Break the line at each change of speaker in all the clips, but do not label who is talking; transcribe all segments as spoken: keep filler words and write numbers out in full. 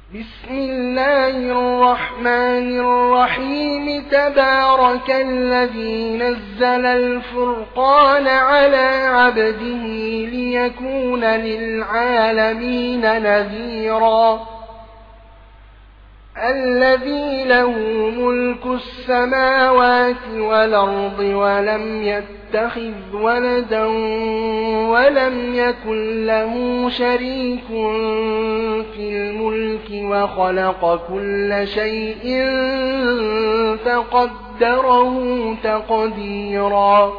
بسم الله الرحمن الرحيم تبارك الذي نزل الفرقان على عبده ليكون للعالمين نذيرا الذي له ملك السماوات والأرض ولم يتخذ ولدا ولم يكن له شريك في الملك وخلق كل شيء فقدره تقديرا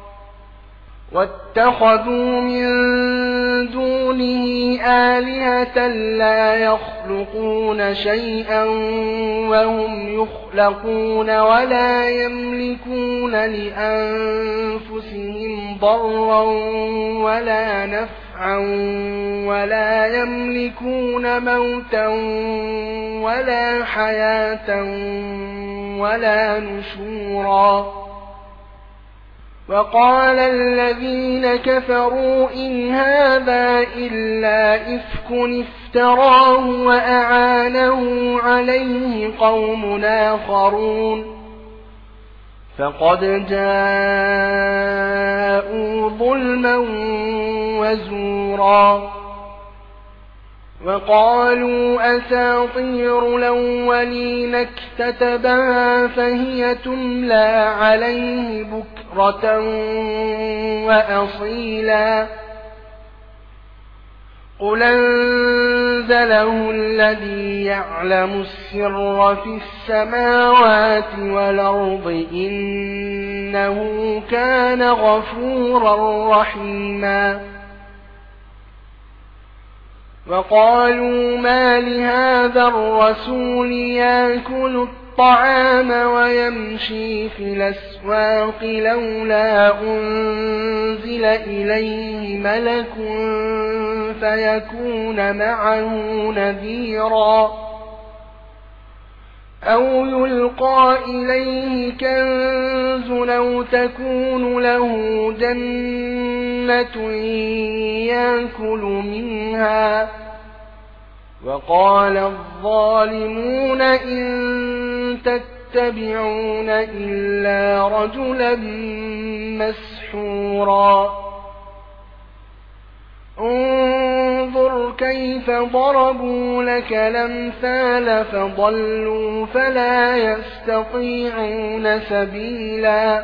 واتخذوا من دونه آلهة لا يخلقون شيئا وهم يخلقون ولا يملكون لأنفسهم ضرا ولا نفعا ولا يملكون موتا ولا حياة ولا نشورا وقال الذين كفروا إن هذا إلا إفك افتراه وأعانه عليه قوم آخرون فقد جاءوا ظلما وزورا وقالوا أساطير الأولين اكتتبها فهي تملى عليه بكرة وأصيلا قل أنزله الذي يعلم السر في السماوات والأرض إنه كان غفورا رحيما وقالوا ما لهذا الرسول يأكل الطعام ويمشي في الأسواق لولا أنزل إليه ملك فيكون معه نذيرا أو يلقى إليه كنز أو تكون له جنة يأكل منها وقال الظالمون إن تتبعون إلا رجلا مسحورا انظر كيف ضربوا لك الأمثال فضلوا فلا يستطيعون سبيلا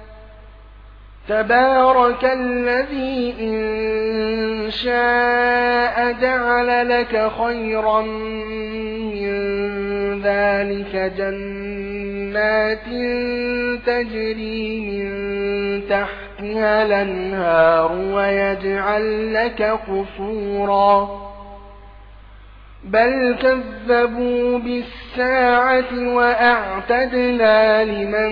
تبارك الذي إن شاء جعل لك خيرا من ذلك جنات تجري من تحتها الأنهار ويجعل لك قصورا بل كذبوا بالساعة وأعتدنا لمن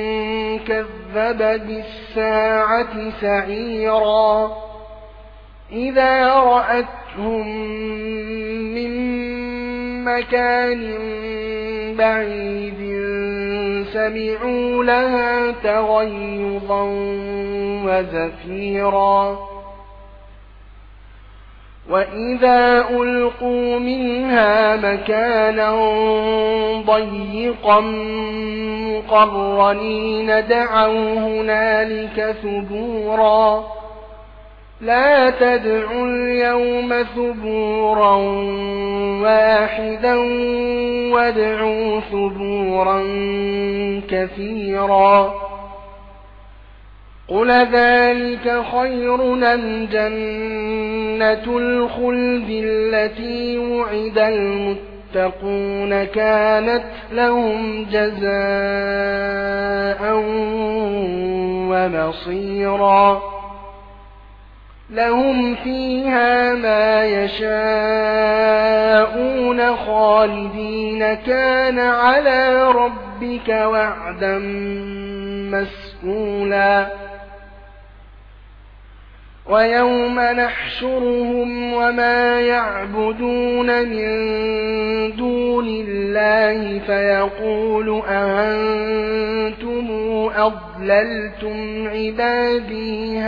كذب بالساعة سعيرا إذا رأتهم من مكان بعيد سمعوا لها تغيظا وزفيرا وإذا ألقوا منها مكانا ضيقا مقرنين دعوا هنالك ثبورا لا تدعوا اليوم ثبورا واحدا وادعوا ثبورا كثيرا قل ذلك خير أم جنة الخلد التي وعد المتقون كانت لهم جزاء ومصيرا لهم فيها ما يشاءون خالدين كان على ربك وعدا مسئولا ويوم نحشرهم وما يعبدون من دون الله فيقول أأنتم أضللتم عبادي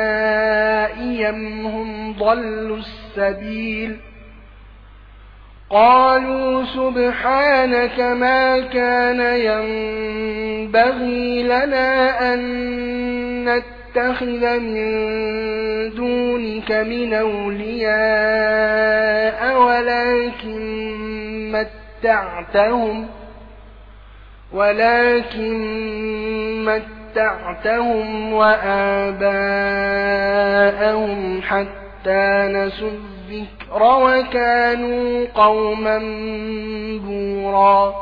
هؤلاء أم هم ضلوا السبيل قالوا سبحانك ما كان ينبغي لنا أن نتخذ من دونك من أولياء ولكن متعتهم ولكن متعتهم وآباءهم حتى نسوا الذكر وكانوا قوما بورا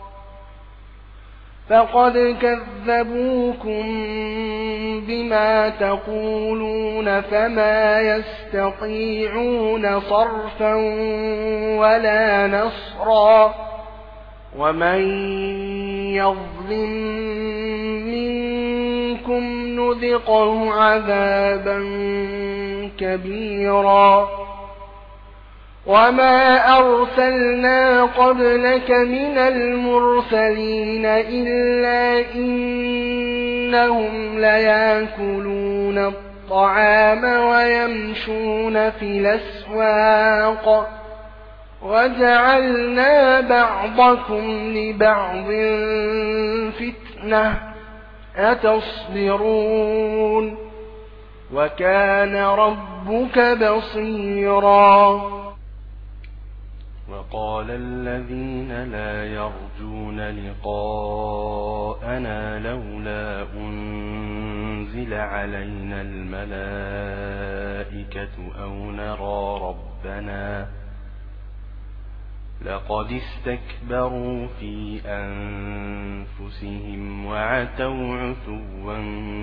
فقد كذبوكم بما تقولون فما يستطيعون صرفا ولا نصرا ومن يظلم منكم نذقه عذابا كبيرا وما أرسلنا قبلك من المرسلين إلا إنهم ليأكلون الطعام ويمشون في الأسواق وجعلنا بعضكم لبعض فتنة أتصبرون وكان ربك بصيرا
وقال الذين لا يرجون لقاءنا لولا أنزل علينا الملائكة أو نرى ربنا لقد استكبروا في أنفسهم وعتوا عتوا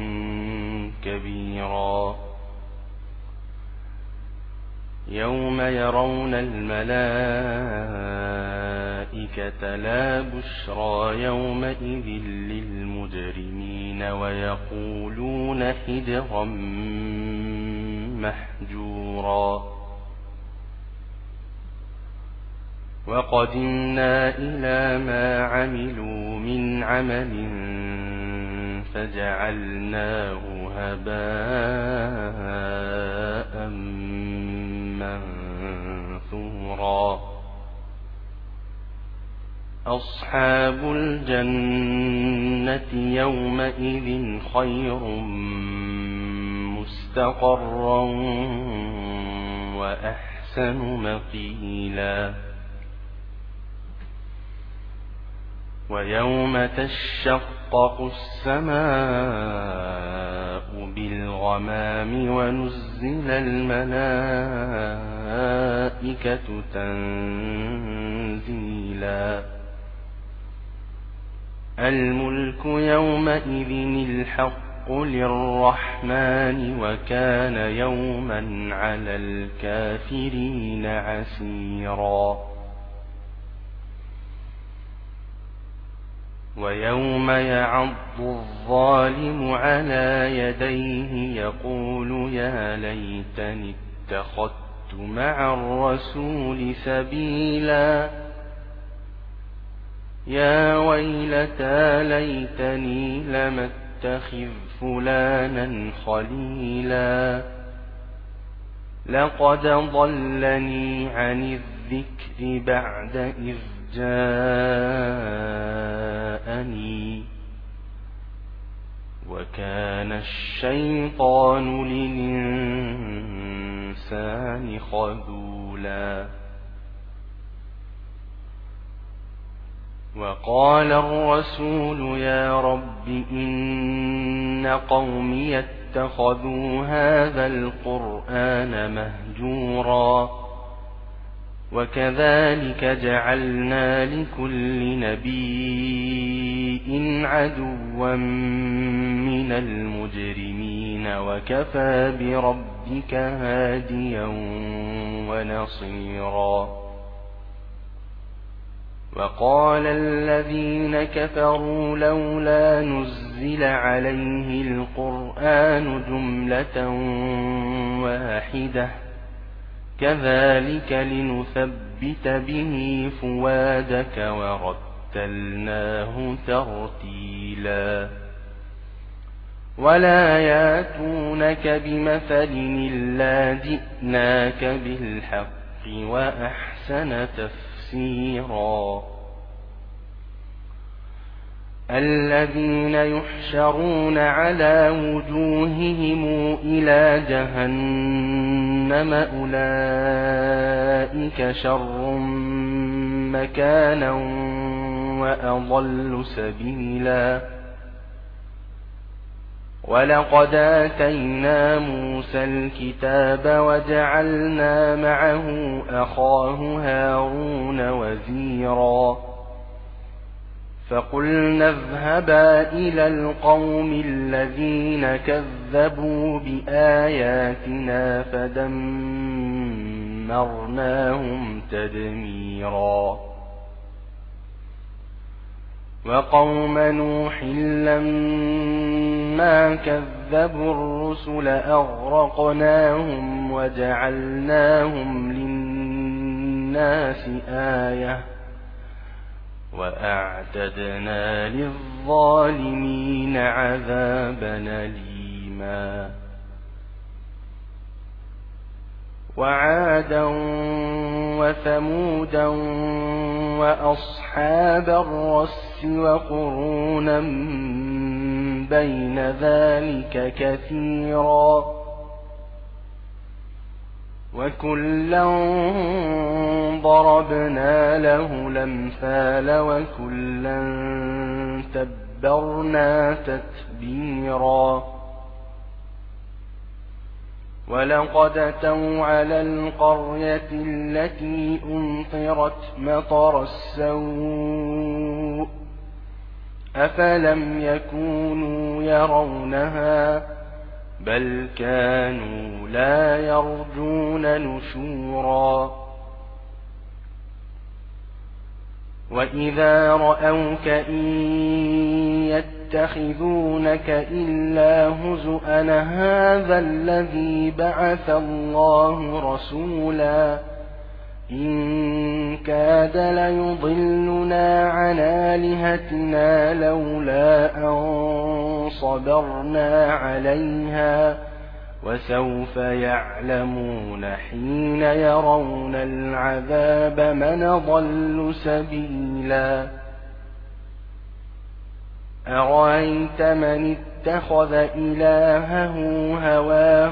كبيرا يوم يرون الملائكة لا بشرى يومئذ للمجرمين ويقولون حجرا محجورا وقدمنا إلى ما عملوا من عمل فجعلناه هباء منثورا أصحاب الجنة يومئذ خير مستقرا وأحسن مقيلا ويوم تشقق السماء بالغمام ونزل الملائكة تنزيلا الملك يومئذ الحق للرحمن وكان يوما على الكافرين عسيرا ويوم يعض الظالم على يديه يقول يا ليتني اتخذت مع الرسول سبيلا يا ويلتى ليتني لم اتخذ فلانا خليلا لقد ضلني عن الذكر بعد إذ جاءني وكان الشيطان للإنسان خذولا وقال الرسول يا رب إن قومي اتخذوا هذا القرآن مهجورا وكذلك جعلنا لكل نبي عدوا من المجرمين وكفى بربك هاديا ونصيرا وقال الذين كفروا لولا نزل عليه القرآن جملة واحدة كذلك لنثبت به فؤادك ورتلناه ترتيلا ولا ياتونك بمثل إلا جئناك بالحق وأحسن تفسيرا تيسيرا الذين يحشرون على وجوههم إلى جهنم أولئك شر مكانا وأضل سبيلا ولقد آتينا موسى الكتاب وجعلنا معه أخاه هارون وزيرا فقلنا اذهبا إلى القوم الذين كذبوا بآياتنا فدمرناهم تدميرا وقوم نوح لما كذبوا الرسل أغرقناهم وجعلناهم للناس آية وأعتدنا للظالمين عذابا أليما وعادا وثمودا وأصحاب الرس وقرونا بين ذلك كثيرا وكلا ضربنا له الأمثال وكلا تبرنا تتبيرا ولقد أتوا على القرية التي أمطرت مطر السوء أفلم يكونوا يرونها بل كانوا لا يرجون نشورا وإذا رأوك إن يتخذونك إلا هزؤا هذا الذي بعث الله رسولا إن كاد ليضلنا عن آلهتنا لولا أن صبرنا عليها وسوف يعلمون حين يرون العذاب من ضل سبيلا أرأيت من اتخذ إلهه هواه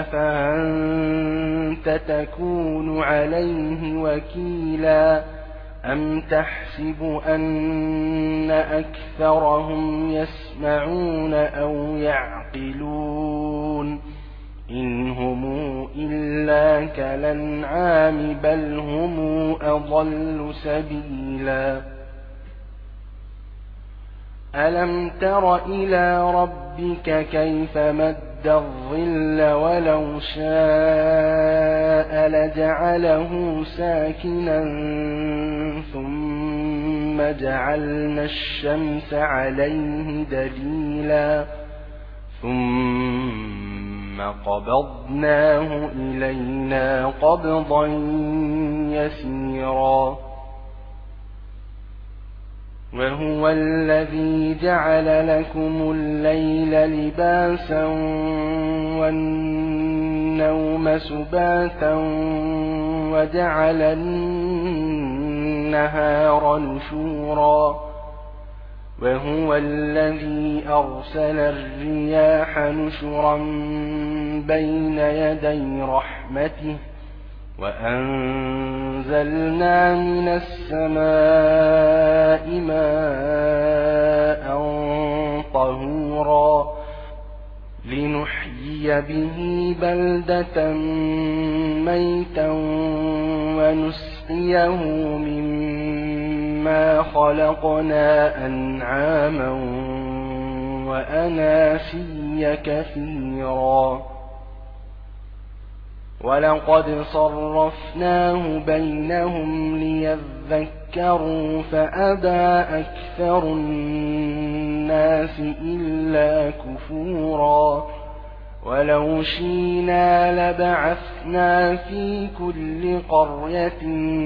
أفأنت تكون عليه وكيلا أم تحسب أن أكثرهم يسمعون أو يعقلون إن هم إلا كالأنعام بل هم أضل سبيلا ألم تر إلى ربك كيف مد الظل ولو شاء لجعله ساكنا ثم جعلنا الشمس عليه دليلا ثم قبضناه إلينا قبضا يسيرا وهو الذي جعل لكم الليل لباسا والنوم سباتا وجعل النهار نشورا وهو الذي أرسل الرياح نشرا بين يدي رحمته وأنزلنا من السماء ماء طهورا لنحيي به بلدة ميتا ونسقيه مما خلقنا أنعاما وأناسيا كثيرا ولقد صرفناه بينهم ليذكروا فأبى أكثر الناس إلا كفورا ولو شئنا لبعثنا في كل قرية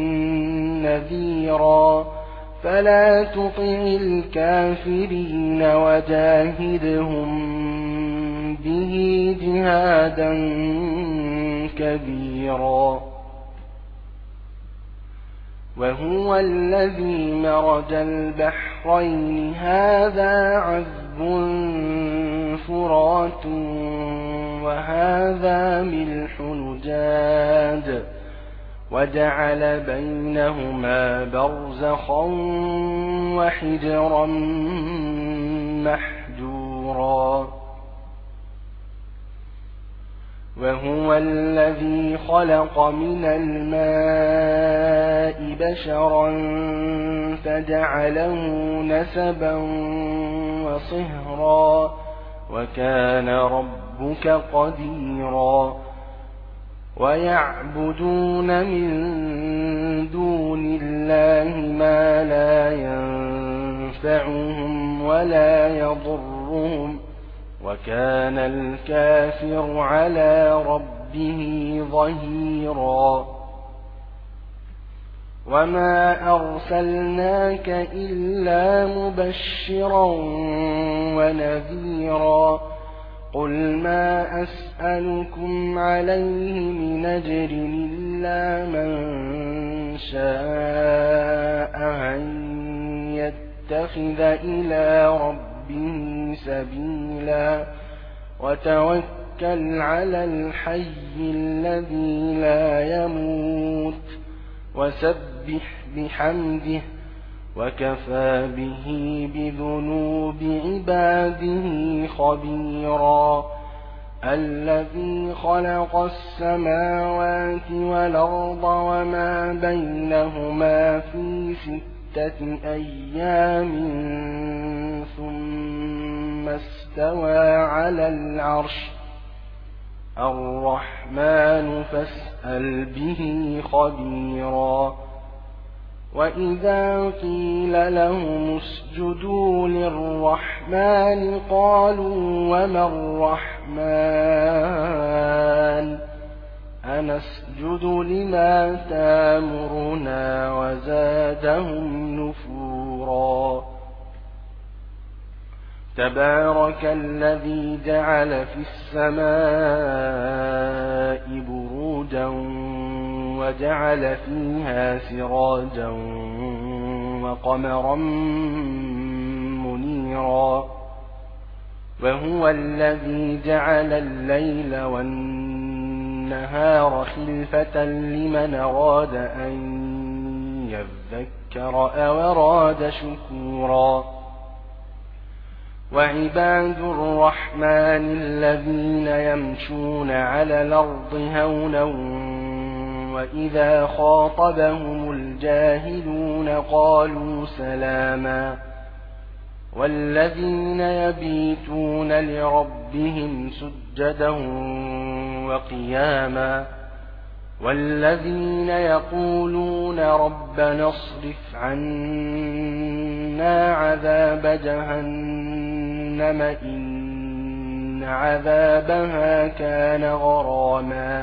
نذيرا فلا تطع الكافرين وجاهدهم به جهادا كبيرا
وهو الذي مرج البحرين هذا عذب فرات وهذا ملح نجاد وجعل بينهما برزخا وحجرا محجورا وهو الذي خلق من الماء بشرا فجعله نسبا وصهرا وكان ربك قديرا ويعبدون من دون الله ما لا ينفعهم ولا يضرهم وكان الكافر على ربه ظهيرا وما أرسلناك إلا مبشرا ونذيرا قل ما أسألكم عليه من أجر إلا من شاء أن يتخذ إلى ربه سبيلا وتوكل على الحي الذي لا يموت وسبح بحمده وكفى به بذنوب عباده خبيرا الذي خلق السماوات والأرض وما بينهما في ستة أيام ثم استوى على العرش الرحمن فاسأل به خبيرا وإذا قيل لهم اسجدوا للرحمن قالوا وما الرحمن أنسجد لما تامرنا وزادهم نفورا تبارك الذي جعل في السماء بروجا وجعل فيها سراجا وقمرا منيرا وهو الذي جعل الليل والنهار خلفة لمن أراد أن يذكر أو أراد شكورا وعباد الرحمن الذين يمشون على الأرض هونا وإذا خاطبهم الجاهلون قالوا سلاما والذين يبيتون لربهم سجدا وقياما والذين يقولون ربنا اصرف عنا عذاب جهنم إن عذابها كان غراما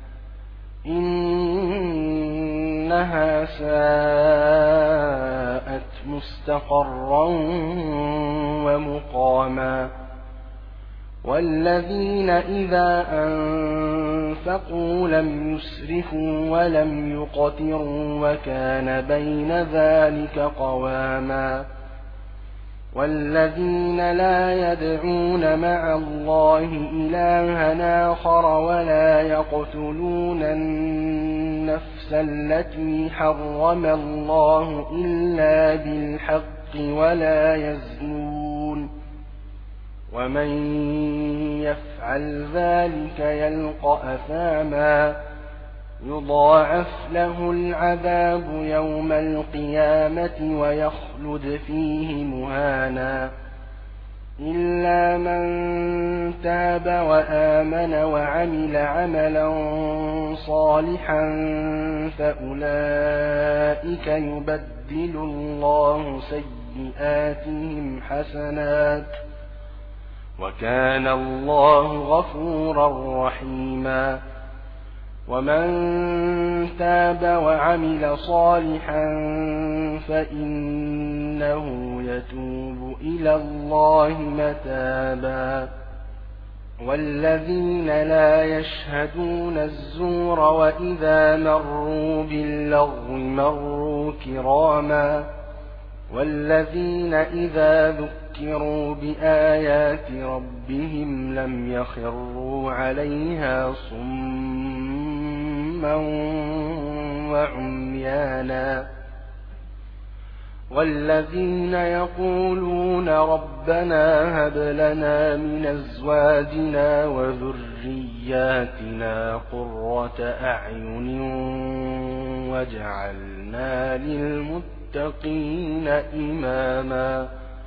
إنها ساءت مستقرا ومقاما والذين إذا أنفقوا لم يسرفوا ولم يقتروا وكان بين ذلك قواما والذين لا يدعون مع الله إلها آخر ولا يقتلون النفس التي حرم الله إلا بالحق ولا يزنون ومن يفعل ذلك يلقى أثاما يضاعف له العذاب يوم القيامة ويخلد فيه مهانا إلا من تاب وآمن وعمل عملا صالحا فأولئك يبدل الله سيئاتهم حسنات وكان الله غفورا رحيما ومن تاب وعمل صالحا فإنه يتوب إلى الله متابا والذين لا يشهدون الزور وإذا مروا باللغو مروا كراما والذين إذا ذكروا بآيات ربهم لم يخروا عليها صما وعميانا والذين يقولون ربنا هب لنا من أزواجنا وذرياتنا قرة أعين واجعلنا للمتقين إماما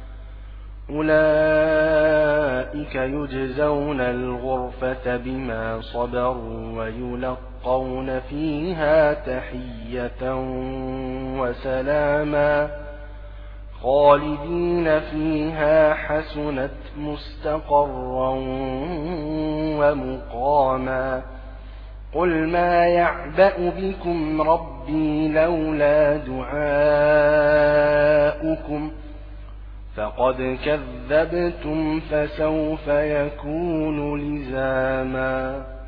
أولئك يجزون الغرفة بما صبروا ويلقون فيها تحية وسلاما خالدين فيها حسنت مستقرا ومقاما قل ما يعبأ بكم ربي لولا دعاؤكم فقد كذبتم فسوف يكون لزاما